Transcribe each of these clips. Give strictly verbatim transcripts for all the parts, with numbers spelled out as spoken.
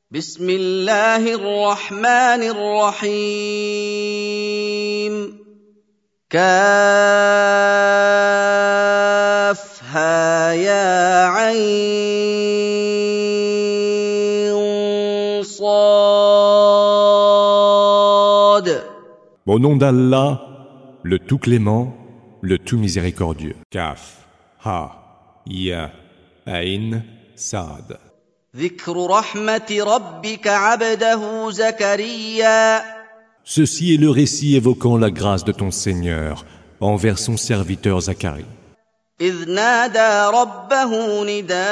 بسم الله الرحمن الرحيم كافها يا عين صاد. Au nom d'Allah, le tout clément, le tout miséricordieux. Kaf, Ha, Ya, Ain, Saad. ذكر رحمة ربك عبده زكريا. Ceci est le récit évoquant la grâce de ton Seigneur envers son serviteur Zacharie. إذ نادى ربه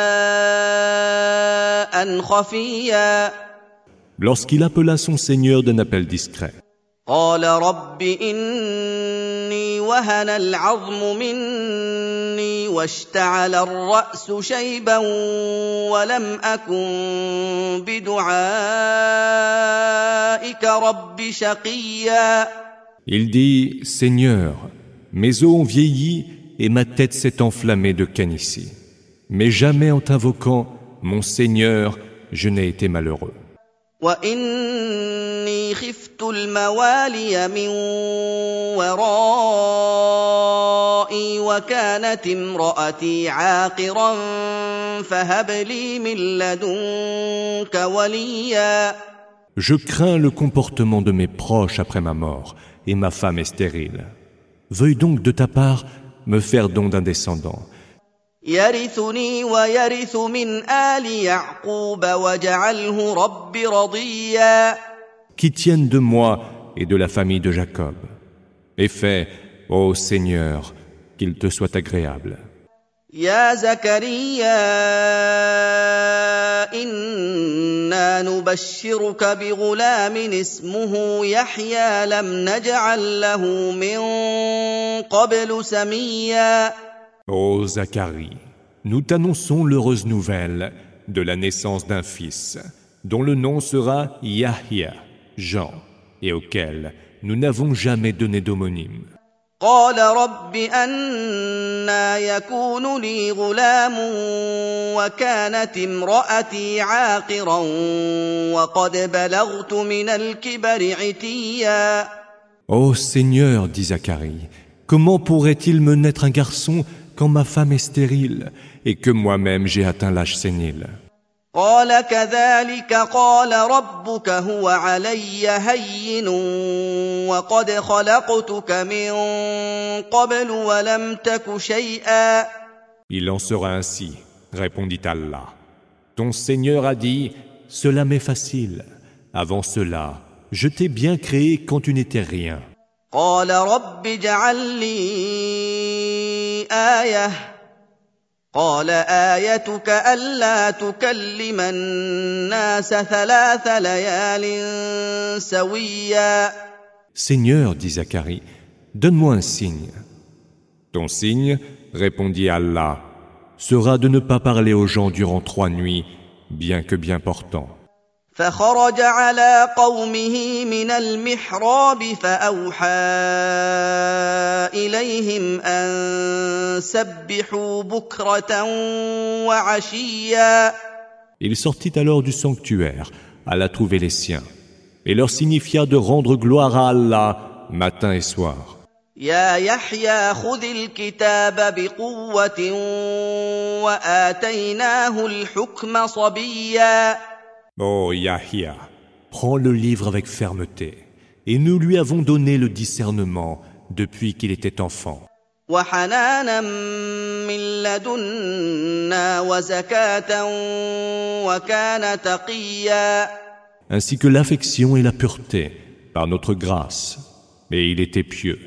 نداء خفيا. Lorsqu'il appela son Seigneur d'un appel discret. قال رب إني وهن العظم مني واشتعل الرأس شيبا ولم أكن بدعائك رب شقيا. Il dit, Seigneur, mes os ont vieilli et ma tête s'est enflammée de canicie. Mais jamais en t'invoquant, mon Seigneur, je n'ai été malheureux. وإني خفت الموالي من ورائي وكانت امرأتي عاقرا فهب لي من لدنك وليا. Je crains le comportement de mes proches après ma mort, et ma femme est stérile. Veuille donc de ta part me faire don d'un descendant. يرثني ويرث من آل يعقوب واجعله رب رضيا. Qui tienne de moi et de la famille de Jacob. Et fais, ô Seigneur, qu'il te soit agréable. يا زكريا إنا نبشرك بغلام اسمه يحيى لم نجعل له من قبل سميا. Ô Zacharie, nous t'annonçons l'heureuse nouvelle de la naissance d'un fils, dont le nom sera Yahya, Jean, et auquel nous n'avons jamais donné d'homonyme. قال رب أنى يكون لي غلام وكانت امرأتي عاقرا وقد بلغت من الكبر عتيا. Ô Seigneur, dit Zacharie, comment pourrait-il me naître un garçon quand ma femme est stérile et que moi-même j'ai atteint l'âge sénile? قال كذلك قال ربك هو علي هين وقد خلقتك من قبل ولم تك شيئا. Il en sera ainsi, répondit Allah. Ton Seigneur a dit, cela m'est facile. Avant cela, je t'ai bien créé quand tu n'étais rien. قال رب اجعل لي آية. قال آيتك ألا تكلم الناس ثلاث ليال سويا. Seigneur, dit Zacharie, donne-moi un signe. Ton signe, répondit Allah, sera de ne pas parler aux gens durant trois nuits, bien que bien portant. فخرج على قومه من المحراب فأوحى إليهم أن سبحوا بكرة وعشيا. Il sortit alors du sanctuaire, alla trouver les siens, et leur signifia de rendre gloire à Allah matin et soir. يا يحيى خذ الكتاب بقوة وآتيناه الحكم صبيا. Ô Yahya, prends le livre avec fermeté, et nous lui avons donné le discernement depuis qu'il était enfant. وحنانا من لدنا وزكاة وكان تقيا. Ainsi que l'affection et la pureté, par notre grâce, et il était pieux.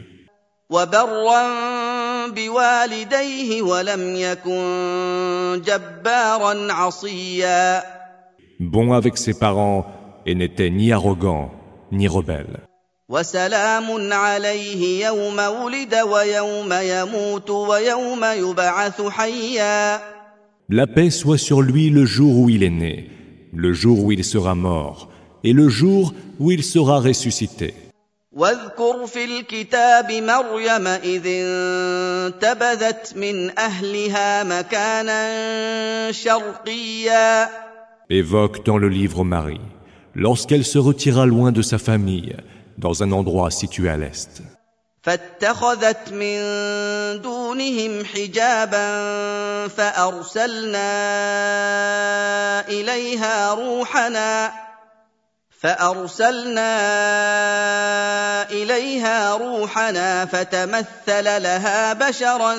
وبرا بوالديه ولم يكن جبارا عصيا. Bon avec ses parents et n'était ni arrogant ni rebelle. وسلام عليه يوم ولد ويوم يموت ويوم يبعث حيا. La paix soit sur lui le jour où il est né, le jour où il sera mort, et le jour où il sera ressuscité. واذكر في الكتاب مريم إذ انتبذت من أهلها مكانا شرقيا. Évoque dans le livre Marie, lorsqu'elle se retira loin de sa famille, dans un endroit situé à l'est. فاتخذت من دونهم حجابا فأرسلنا إليها روحنا فأرسلنا إليها روحنا فتمثل لها بشرا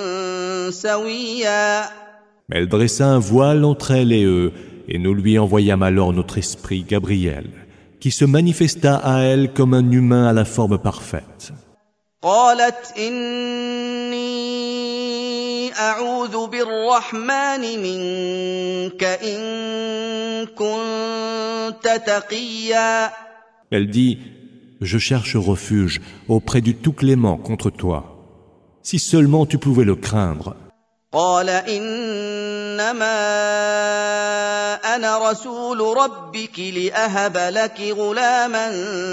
سويا. Elle dressa un voile entre elle et eux, et nous lui envoyâmes alors notre esprit Gabriel, qui se manifesta à elle comme un humain à la forme parfaite. قالت إني أعوذ بالرحمن منك إن كنت تقيا. Elle dit, je cherche refuge auprès du Tout-Clément contre toi. Si seulement tu pouvais le craindre. قال إنما أنا رسول ربك لأهب لك غلاما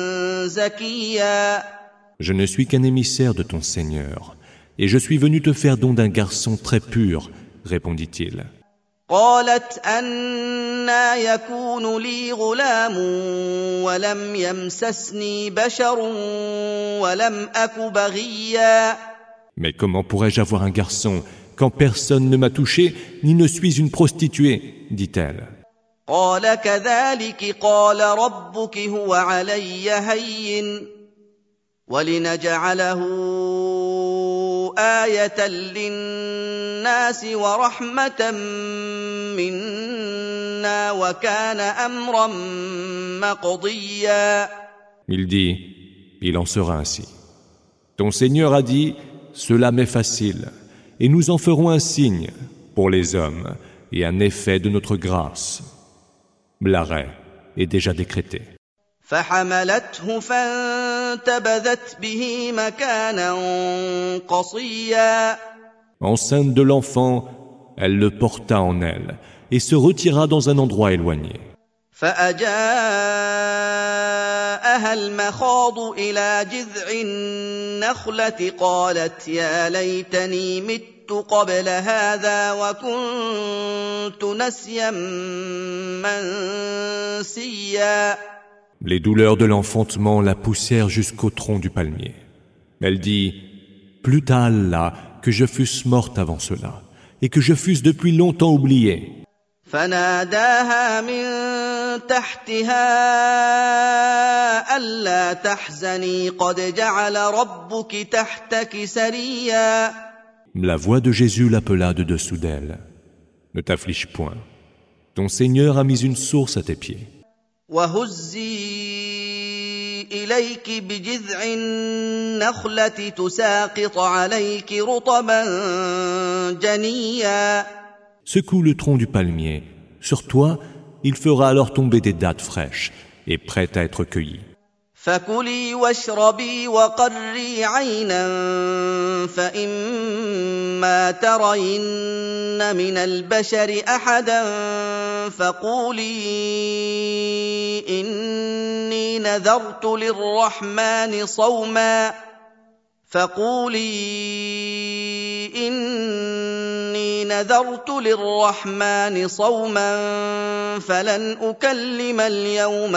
زكيا. Je ne suis qu'un émissaire de ton Seigneur, et je suis venu te faire don d'un garçon très pur, répondit-il. قالت أنى يكون لي غلام ولم يمسسني بشر ولم أك بغيا. Mais comment pourrais-je avoir un garçon quand personne ne m'a touché, ni ne suis une prostituée, dit-elle. قال كذلك قال ربك هو علي هين ولنجعله آية للناس ورحمة منا وكان أمرا مقضيا. Il dit, il en sera ainsi. Ton Seigneur a dit, cela m'est facile, et nous en ferons un signe pour les hommes et un effet de notre grâce. L'arrêt est déjà décrété. فحملته فانتبذت به مكانا قصيا. Enceinte de l'enfant, elle le porta en elle et se retira dans un endroit éloigné. فأجاءها المخاض إلى جذع النخلة قالت يا ليتني مت قبل هذا وكنت نسيا منسيا. Les douleurs de l'enfantement la poussèrent jusqu'au tronc du palmier. Elle dit, « Plût à Allah que je fusse morte avant cela, et que je fusse depuis longtemps oubliée. » فناداها من تحتها ألا تحزني قد جعل ربك تحتك سريا. La voix de Jésus l'appela de dessous d'elle. « Ne t'afflige point. Ton Seigneur a mis une source à tes pieds. » وهزي إليك بجذع النخلة تساقط عليك رطبا جنيا. Secoue le tronc du palmier. Sur toi, il fera alors tomber des dattes fraîches et prêtes à être cueillies. فكلي واشربي وقري عينا فإما ترين من البشر أحدا فقولي إني نذرت للرحمن صوما فقولي إني نذرت للرحمن صوما فلن أكلم اليوم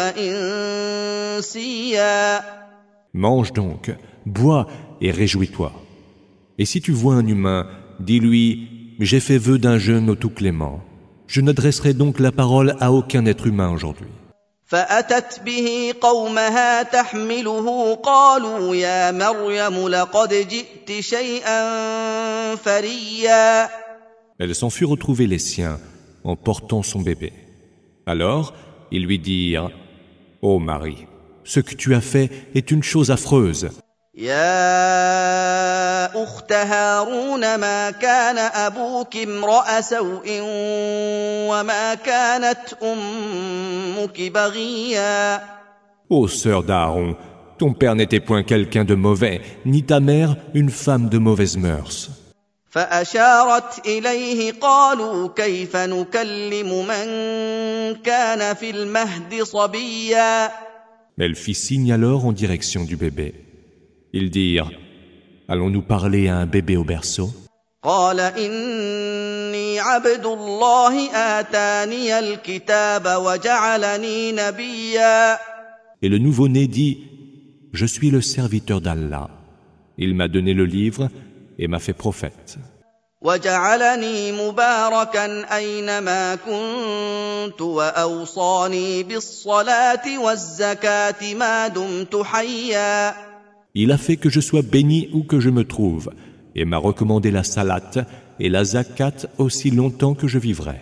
إنسيا. Mange donc, bois et réjouis-toi. Et si tu vois un humain, dis-lui, j'ai fait vœu d'un jeûne au Tout-Clément. Je n'adresserai donc la parole à aucun être humain aujourd'hui. فأتت به قومها تحمله قالوا يا مريم لقد جئت شيئا فريا. Elle s'en fut retrouver les siens en portant son bébé. Alors, ils lui dirent, ô Marie, ce que tu as fait est une chose affreuse. يا أخت هارون ما كان أبوك امرأ سوء وما كانت أمك بغيا. Ô sœur d'Aaron, ton père n'était point quelqu'un de mauvais, ni ta mère une femme de mauvaises mœurs. فأشارت إليه قالوا كيف نكلم من كان في المهد صبيا. Elle fit signe alors en direction du bébé. Ils dirent, allons-nous parler à un bébé au berceau? قال إني عبد الله آتاني الكتاب وجعلني نبيا. Et le nouveau-né dit, je suis le serviteur d'Allah. Il m'a donné le livre et m'a fait prophète. وجعلني مباركا أينما كنت وأوصاني بالصلاة والزكاة ما دمت حيا. Il a fait que je sois béni où que je me trouve et m'a recommandé la salat et la zakat aussi longtemps que je vivrai.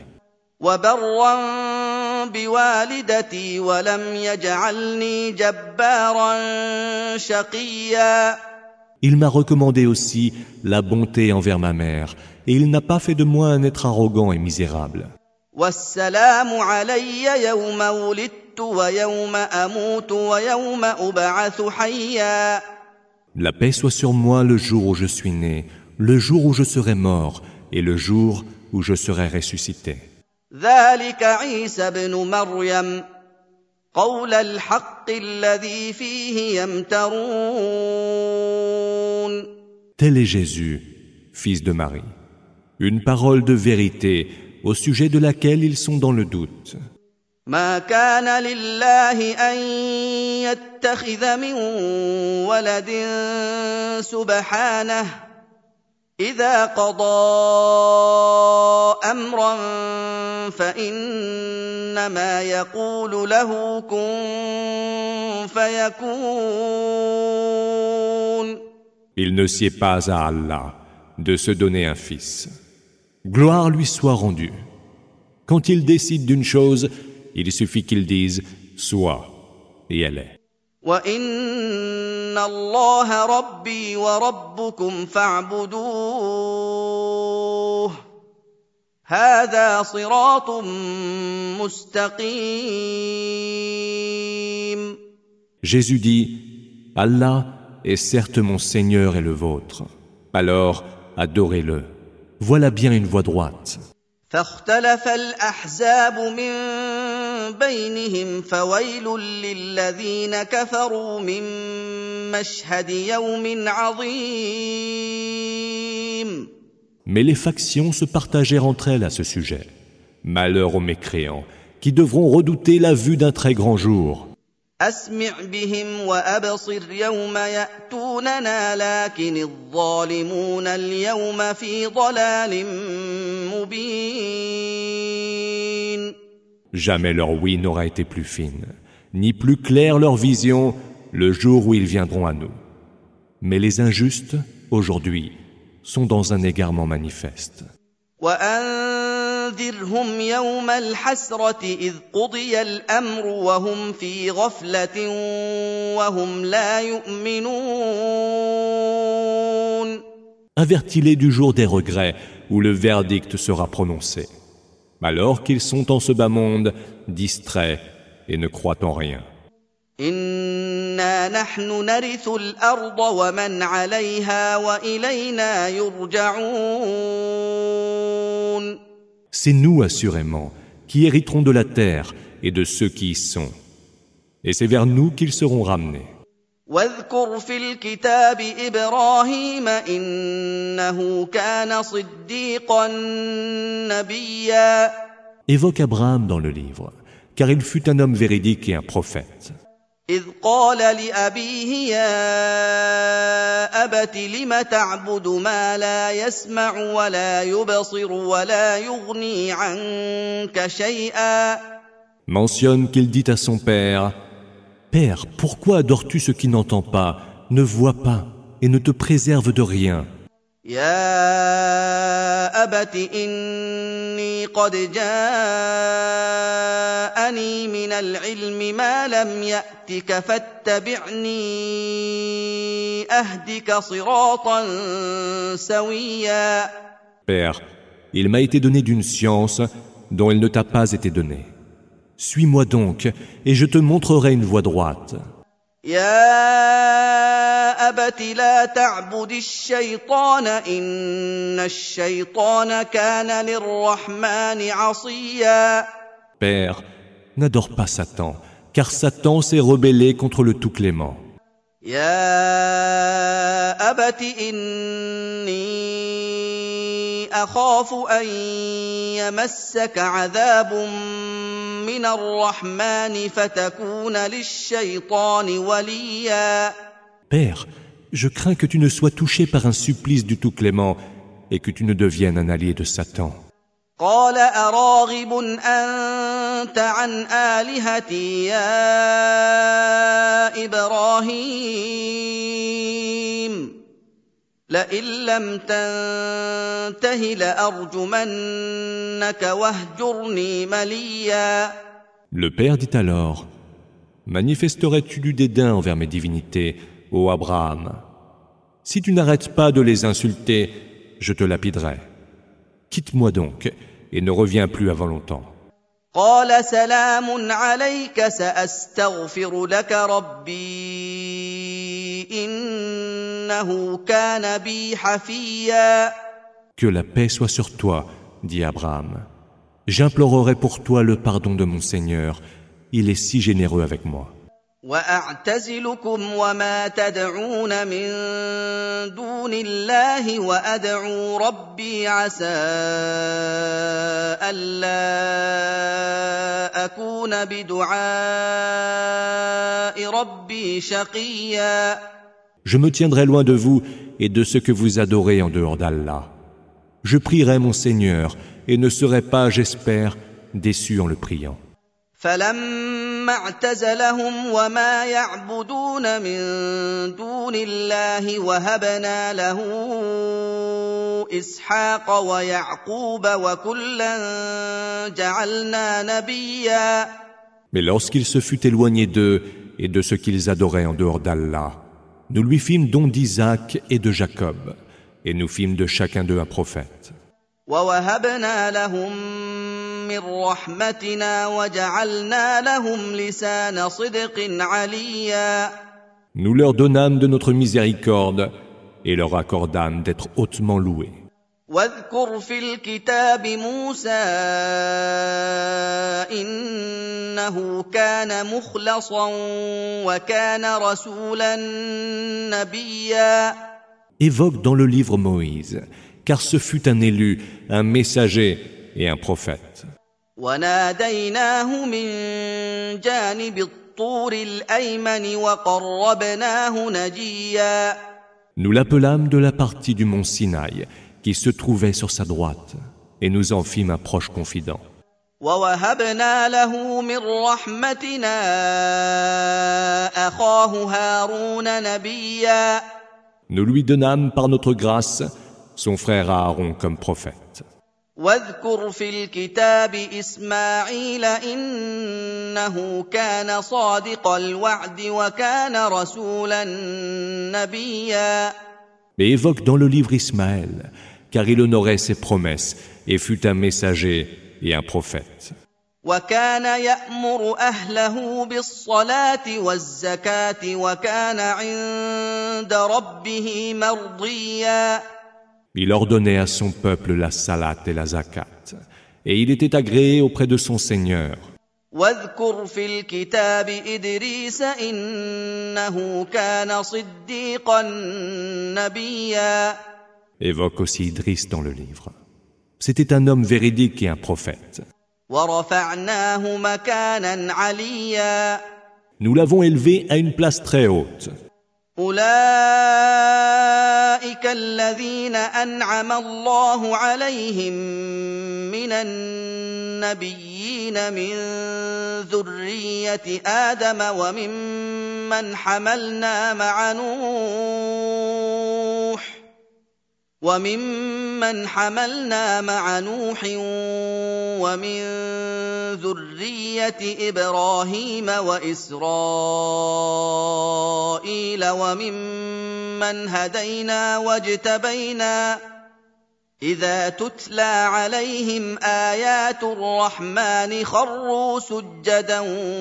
وبرا بوالدتي ولم يجعلني جبارا شقيا. Il m'a recommandé aussi la bonté envers ma mère, et il n'a pas fait de moi un être arrogant et misérable. والسلام علي يوم ولدت ويوم أموت ويوم أبعث حيا. La paix soit sur moi le jour où je suis né, le jour où je serai mort, et le jour où je serai ressuscité. ذلك عيسى ابن مريم قول الحق الذي فيه يمترون. Tel est Jésus, fils de Marie, une parole de vérité au sujet de laquelle ils sont dans le doute. ما كان لله أن يتخذ من ولد سبحانه إذا قضى أمرا فإنما يقول له كن فيكون. Il ne sied pas à Allah de se donner un fils. Gloire lui soit rendue. Quand il décide d'une chose, il suffit qu'il dise « sois » et elle est. وَإِنَّ اللَّهَ رَبِّي وَرَبُّكُمْ فَاعْبُدُوهُ هَذَا صِرَاطٌ مُسْتَقِيمٌ. Jésus dit « Allah est certes mon Seigneur et le vôtre. Alors, adorez-le. Voilà bien une voie droite. » فاختلف الأحزاب من بينهم فويل للذين كفروا من مشهد يوم عظيم. Mais les factions se partagèrent entre elles à ce sujet. Malheur aux mécréants, qui devront redouter la vue d'un très grand jour. أسمع بهم وأبصر يوم يأتوننا لكن الظالمون اليوم في ضلال مبين. Jamais leur ouïe n'aura été plus fine, ni plus claire leur vision le jour où ils viendront à nous. Mais les injustes, aujourd'hui, sont dans un égarement manifeste. وأنذرهم يوم الحسرة إذ قضي الأمر وهم في غفلة وهم لا يؤمنون. Avertis-les du jour des regrets où le verdict sera prononcé, alors qu'ils sont en ce bas monde, distraits et ne croient en rien. إنا نحن نرث الأرض ومن عليها وإلينا يرجعون. C'est nous, assurément, qui hériterons de la terre et de ceux qui y sont. Et c'est vers nous qu'ils seront ramenés. واذكر في الكتاب إبراهيم إنه كان صديقا نبيا. Évoque Abraham dans le livre, car il fut un homme véridique et un prophète. إذ قال لأبيه يا أبت لم تعبد ما لا يسمع ولا يبصر ولا يغني عنك شيئا. Mentionne qu'il dit à son père, « Père, pourquoi adores-tu ce qui n'entend pas, ne voit pas et ne te préserve de rien ?» يا أبت إني قد جاءني من العلم ما لم يأتك فاتبعني أهدك صراطا سويا. Père, il m'a été donné d'une science dont il ne t'a pas été donné. Suis-moi donc, et je te montrerai une voie droite. يا أبت لا تعبد الشيطان إن الشيطان كان للرحمن عصيا. Père, n'adore pas Satan, car Satan s'est rebellé contre le Tout-Clément. يا أبت إني أخاف أن يمسك عذاب من الرحمن فتكون للشيطان وليا. Père, je crains que tu ne sois touché par un supplice du Tout-Clément et que tu ne deviennes un allié de Satan. قال أراغب أنت عن آلهتي يا إبراهيم لئن لم تنته لأرجمنك واهجرني مليا. Le Père dit alors, manifesterais-tu du dédain envers mes divinités, ô Abraham? Si tu n'arrêtes pas de les insulter, je te lapiderai. Quitte-moi donc et ne reviens plus avant longtemps. قال سلام عليك سأستغفر لك ربي إنه كان بي حفيا. Que la paix soit sur toi, dit Abraham. J'implorerai pour toi le pardon de mon Seigneur. Il est si généreux avec moi. وأعتزلكم وما تدعون من دون الله وأدعو ربي عسى ألا أكون بدعاء ربي شقيا. Je me tiendrai loin de vous et de ce que vous adorez en dehors d'Allah. Je prierai mon Seigneur et ne serai pas, j'espère, déçu en le priant. فلما اعتزلهم وما يعبدون من دون الله وهبنا له إسحاق ويعقوب وكلا جعلنا نبيا. Mais lorsqu'il se fut éloigné d'eux et de ce qu'ils adoraient en dehors d'Allah, nous lui fîmes don d'Isaac et de Jacob, et nous fîmes de chacun d'eux un prophète. ووهبنا لهم من رحمتنا وجعلنا لهم لسان صدق عليا. Nous leur donnâmes de notre miséricorde et leur accordâmes d'être hautement loués. واذكر في الكتاب موسى إنه كان مخلصا وكان رسولا نبيا. Évoque dans le livre Moïse, car ce fut un élu, un messager et un prophète. وناديناه من جانب الطور الأيمن وقربناه نجيا. Nous l'appelâmes de la partie du mont Sinaï qui se trouvait sur sa droite, et nous en fîmes un proche confident. ووهبنا له من رحمتنا أخاه هارون نبيا. Nous lui donnâmes par notre grâce son frère Aaron comme prophète. واذكر في الكتاب إسماعيل إنه كان صادق الوعد وكان رسولا نبيا. Mais évoque dans le livre Ismaël, car il honorait ses promesses et fut un messager et un prophète. وكان يأمر أهله بالصلاة والزكاة وكان عند ربه مرضيا. Il ordonnait à son peuple la salat et la zakat, et il était agréé auprès de son Seigneur. واذكر في الكتاب إدريس إنه كان صديقا نبيا. Évoque aussi Idriss dans le livre. C'était un homme véridique et un prophète. ورفعناه مكانا عليا. Nous l'avons élevé à une place très haute. أولئك الذين أنعم الله عليهم من النبيين من ذرية آدم وممن حملنا مع نوح وممن حملنا مع نوح ومن ذرية إبراهيم وإسرائيل وممن هدينا واجتبينا إذا تتلى عليهم آيات الرحمن خروا سجدا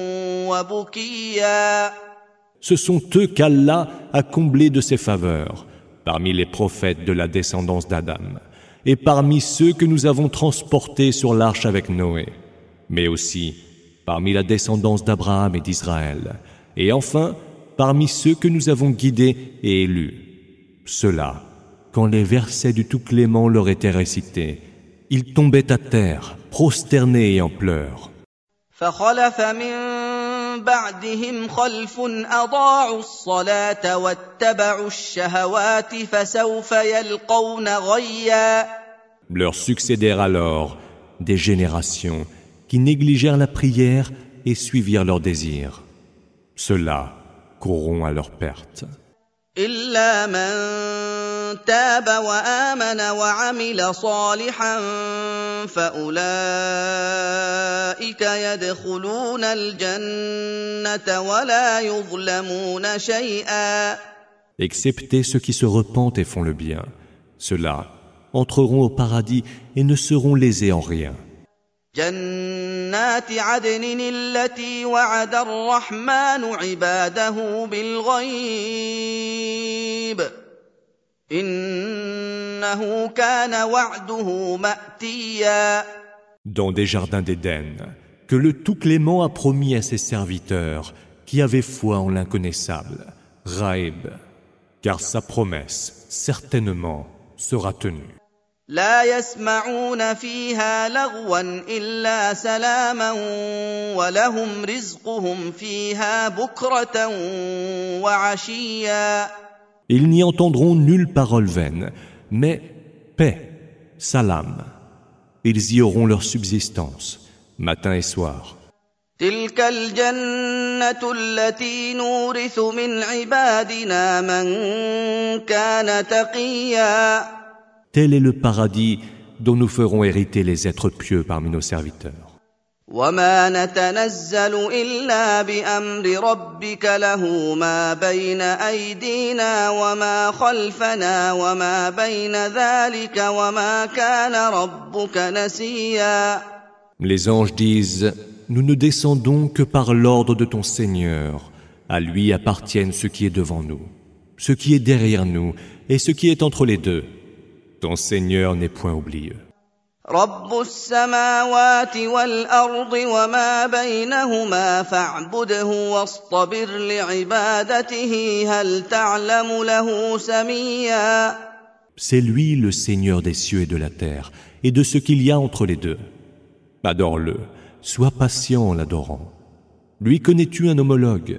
وبكيا. Ce sont eux qu'Allah a comblés de ses faveurs, parmi les prophètes de la descendance d'Adam, et parmi ceux que nous avons transportés sur l'arche avec Noé, mais aussi parmi la descendance d'Abraham et d'Israël, et enfin parmi ceux que nous avons guidés et élus. Ceux-là quand les versets du Tout-Clément leur étaient récités, ils tombaient à terre, prosternés et en pleurs. فخلف من بعدهم خلف أضاعوا الصلاة واتبعوا الشهوات فسوف يلقون غيا. Leur succédèrent alors des générations qui négligèrent la prière et suivirent leurs désirs. Ceux-là courront à leur perte. إلا من تاب وآمن وعمل صالحا فأولئك يدخلون الجنة ولا يظلمون شيئا. Excepté ceux qui se repentent et font le bien, ceux-là entreront au paradis et ne seront lésés en rien. جنات عدن التي وعد الرحمن عباده بالغيب إنه كان وعده مأتيا. Dans des jardins d'Éden, que le Tout-Clément a promis à ses serviteurs qui avaient foi en l'inconnaissable, Ghaib, car sa promesse, certainement, sera tenue. لا يسمعون فيها لغوا إلا سلاما ولهم رزقهم فيها بكرة وعشيا. Ils n'y entendront nulle parole vaine, mais paix, salam. Ils y auront leur subsistance, matin et soir. تلك الجنة التي نورث من عبادنا من كان تقيا. Tel est le paradis dont nous ferons hériter les êtres pieux parmi nos serviteurs. وما نتنزل إلا بأمر ربك له ما بين أيدينا وما خلفنا وما بين ذلك وما كان ربك نسيا. Les anges disent, nous ne descendons que par l'ordre de ton Seigneur. À lui appartiennent ce qui est devant nous, ce qui est derrière nous et ce qui est entre les deux. Ton Seigneur n'est point oublieux. رب السماوات والأرض وما بينهما فاعبده واصطبر لعبادته هل تعلم له سميا. C'est lui le Seigneur des cieux et de la terre et de ce qu'il y a entre les deux. Adore-le, sois patient en l'adorant. Lui connais-tu un homologue?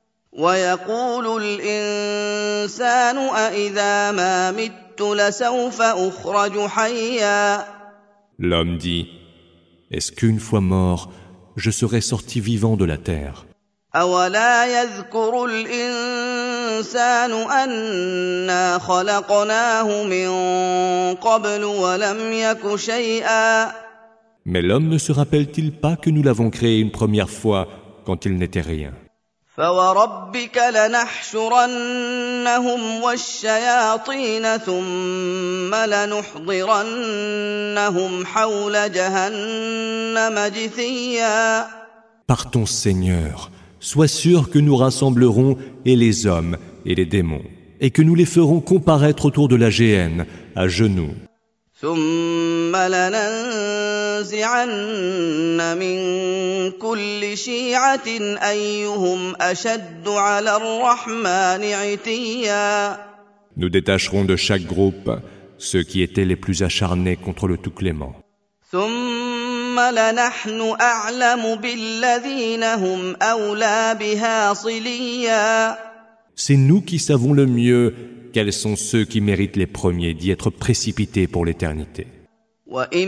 ويقول الإنسان أإذا ما مت لسوف أخرج حيا. L'homme dit, est-ce qu'une fois mort, je serai sorti vivant de la terre? أولا يذكر الإنسان أنا خلقناه من قبل ولم يك شيئا. Mais l'homme ne se rappelle-t-il pas que nous l'avons créé une première fois quand il n'était rien? فوربك لنحشرنهم والشياطين ثم لنحضرنهم حول جهنم جثيا. Par ton Seigneur, sois sûr que nous rassemblerons et les hommes et les démons, et que nous les ferons comparaître autour de la géhenne, à genoux. ثم لننزعن من كل شيعة أيهم أشد على الرحمن عتيا. Nous détacherons de chaque groupe ceux qui étaient les plus acharnés contre le Tout-Clément. ثم لنحن أعلم بالذين هم أولى بها صليا. C'est nous qui savons le mieux quels sont ceux qui méritent les premiers d'y être précipités pour l'éternité. وإن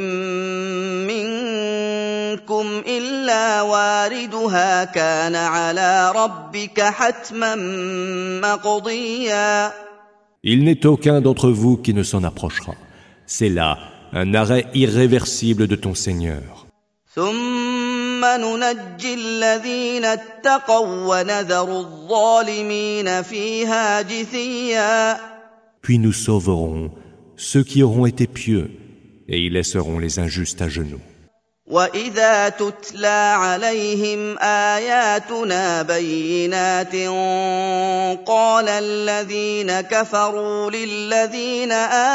منكم إلا واردها كان على ربك حتما مقضيا. Il n'est aucun d'entre vous qui ne s'en approchera. C'est là un arrêt irréversible de ton Seigneur. ثم ننجي الذين اتقوا ونذر الظالمين فيها جثيا. Puis nous sauverons ceux qui auront été pieux et y laisserons les injustes à genoux. وإذا تتلى عليهم آياتنا بينات قال الذين كفروا للذين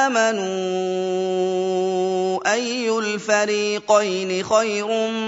آمنوا أي الفريقين خير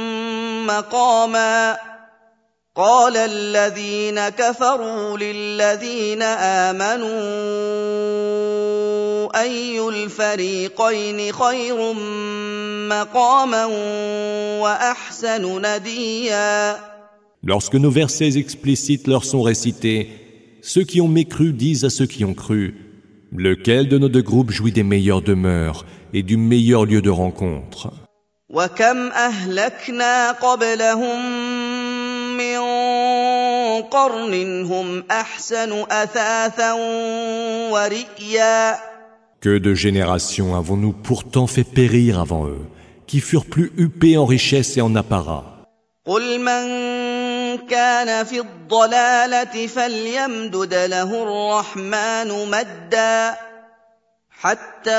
مقاما قال الذين كفروا للذين آمنوا أي الفريقين خير مقاما وأحسن نديا. Lorsque nos versets explicites leur sont récités, ceux qui ont mécru disent à ceux qui ont cru, lequel de nos deux groupes jouit des meilleures demeures et du meilleur lieu de rencontre. وكم أهلكنا قبلهم من قرن هم أحسن أثاثا ورئيا. Que de générations avons-nous pourtant fait périr avant eux, qui furent plus huppés en richesse et en apparat. قل من كان في الضلالة فليمدد له الرحمن مدا حتى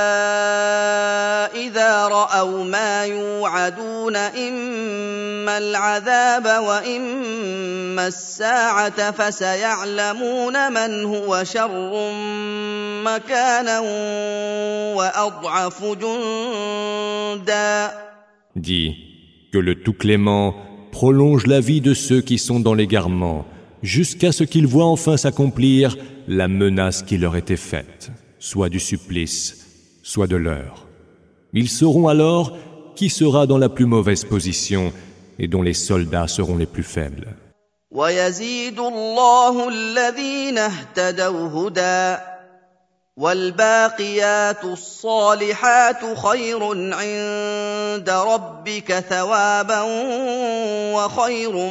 إذا رأوا ما يوعدون إما العذاب وإما الساعة فسيعلمون من هو شر مكانا وأضعف جندا. Dis que le Tout-Clément prolonge la vie de ceux qui sont dans l'égarement jusqu'à ce qu'ils voient enfin s'accomplir la menace qui leur était faite, soit du supplice, soit de l'heure. Ils sauront alors qui sera dans la plus mauvaise position et dont les soldats seront les plus faibles. وَيَزِيدُ اللَّهُ الَّذِينَ اهْتَدَوْا هُدًى وَالْبَاقِيَاتُ الصَّالِحَاتُ خَيْرٌ عِندَ رَبِّكَ ثَوَابًا وَخَيْرٌ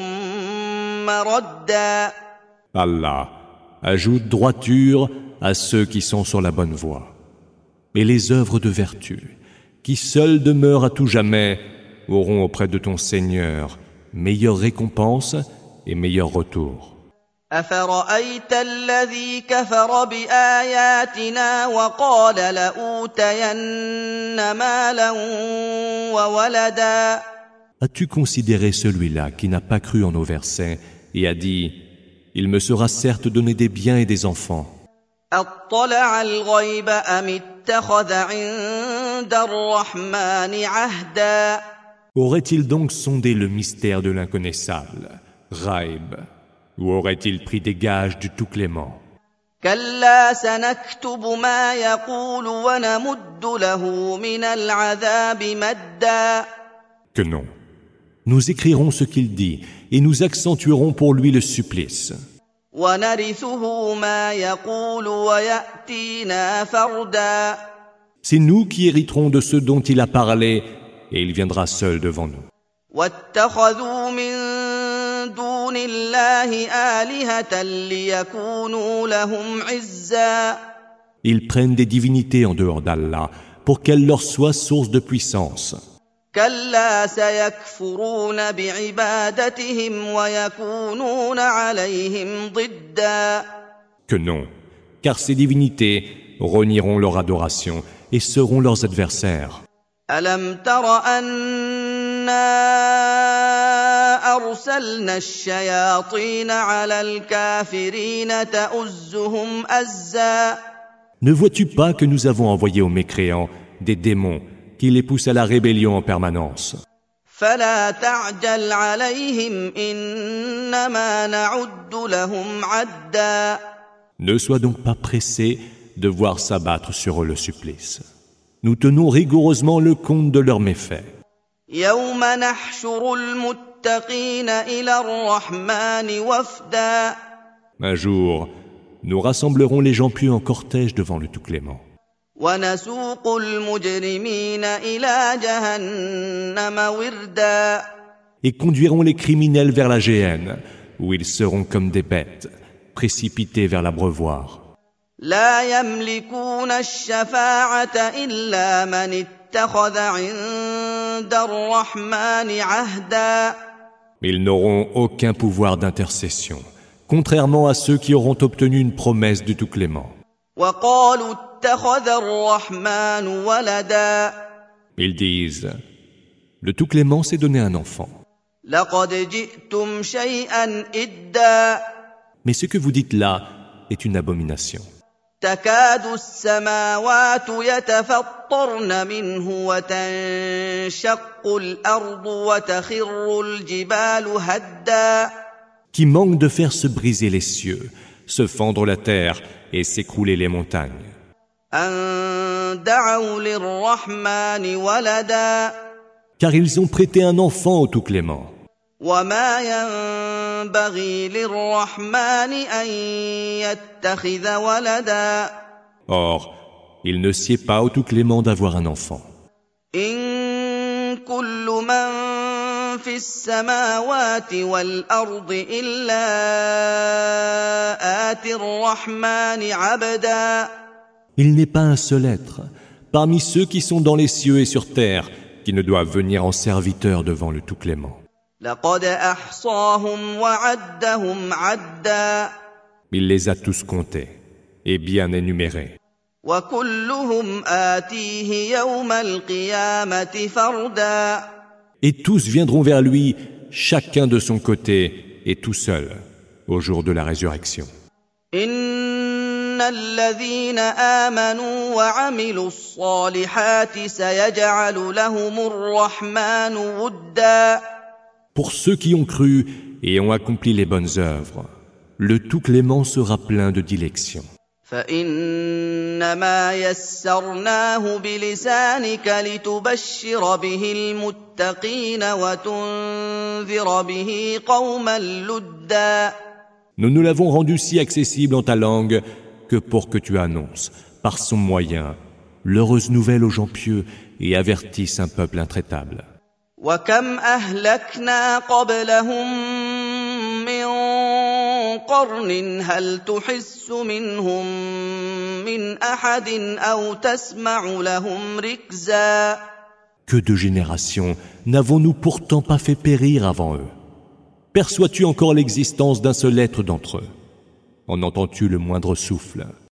مَّرَدًّا. Allah ajoute droiture à ceux qui sont sur la bonne voie. Et les œuvres de vertu, qui seules demeurent à tout jamais, auront auprès de ton Seigneur meilleure récompense et meilleur retour. أَفَرَأَيْتَ الَّذِي كَفَرَ بِآيَاتِنَا وَقَالَ لَأُوتَيَنَّ مَالًا وَوَلَدًا. As-tu considéré celui-là qui n'a pas cru en nos versets et a dit « Il me sera certes donné des biens et des enfants » أَطَّلَعَ الْغَيْبَ أَمِ اتَّخَذَ عِندَ الرَّحْمَنِ عَهْدًا. Aurait-il donc sondé le mystère de l'inconnaissable, Ghaib, ou aurait-il pris des gages du Tout-Clément? كَلَّا سَنَكْتُبُ مَا يَقُولُ وَنَمُدُّ لَهُ مِنَ الْعَذَابِ مَدًّا. Que non. Nous écrirons ce qu'il dit et nous accentuerons pour lui le supplice. وَنَرِثُهُ مَا يَقُولُ وَيَأْتِينَا فَرْدًا. C'est nous qui hériterons de ce dont il a parlé et il viendra seul devant nous. وَاتَّخَذُوا مِن دُونِ اللَّهِ آلِهَةً لِيَكُونُوا لَهُمْ عِزًّا. Ils prennent des divinités en dehors d'Allah pour qu'elles leur soient source de puissance. كَلَّا سَيَكْفُرُونَ بِعِبَادَتِهِمْ وَيَكُونُونَ عَلَيْهِمْ ضِدًّا. Que non, car ces divinités renieront leur adoration et seront leurs adversaires. أَلَمْ تَرَ أَنَّا أَرْسَلْنَا الشَّيَاطِينَ عَلَى الْكَافِرِينَ تَؤُزُّهُمْ أَزًّا. Ne vois-tu pas que nous avons envoyé aux mécréants des démons qui les poussent à la rébellion en permanence? فَلَا تَعْجَلْ عَلَيْهِمْ إِنَّمَا نَعُدُّ لَهُمْ عَدًّا. Ne sois donc pas pressé de voir s'abattre sur eux le supplice. Nous tenons rigoureusement le compte de leurs méfaits. يَوْمَ نَحْشُرُ الْمُتَّقِينَ إِلَى الرَّحْمَنِ وَفْدًا. Un jour, nous rassemblerons les gens pieux en cortège devant le Tout-Clément. وَنَسُوقُ الْمُجْرِمِينَ إِلَى جَهَنَّمَ وِرْدًا. Et conduiront les criminels vers la géhenne, où ils seront comme des bêtes, précipités vers l'abreuvoir. لا يملكون الشفاعة إلا من اتخذ عند الرحمن عهدا. Ils n'auront aucun pouvoir d'intercession, contrairement à ceux qui auront obtenu une promesse du Tout-Clément. وقالوا اتخذ الرحمن ولدا. Ils disent, le Tout-Clément s'est donné un enfant. لقد جئتم شيئا إدا. Mais ce que vous dites là est une abomination. تكاد السماوات يتفطرن منه وتنشق الأرض وتخر الجبال هدا. Qui manque de faire se briser les cieux, se fendre la terre et s'écrouler les montagnes. أن دعوا للرحمن ولدا car ils ont prêté un enfant au Tout-Clément. وما ينبغي للرحمن أن يتخذ ولدا Or, il ne sied pas au Tout-Clément d'avoir un enfant. إن كل من في السماوات والأرض إلا آتي الرحمن عبدا Il n'est pas un seul être, parmi ceux qui sont dans les cieux et sur terre, qui ne doivent venir en serviteur devant le Tout-Clément. لقد أحصاهم وعدهم عدا Il les a tous comptés et bien énumérés. وكلهم آتيه يوم القيامة فردا Et tous viendront vers lui, chacun de son côté et tout seul, au jour de la résurrection. إن الذين آمنوا وعملوا الصالحات سيجعل لهم الرحمن ودا Pour ceux qui ont cru et ont accompli les bonnes œuvres, le Tout-Clément sera plein de dilection. فإنما يسرناه بلسانك لتبشر به المتقين وتنذر به قوما لدا Nous nous l'avons rendu si accessible en ta langue que pour que tu annonces, par son moyen, l'heureuse nouvelle aux gens pieux et avertisses un peuple intraitable. وكم أهلكنا قبلهم من قرن هل تحس منهم من أحد أو تسمع لهم ركزا Que de générations n'avons-nous pourtant pas fait périr avant eux? Perçois-tu encore l'existence d'un seul être d'entre eux? En entends-tu le moindre souffle?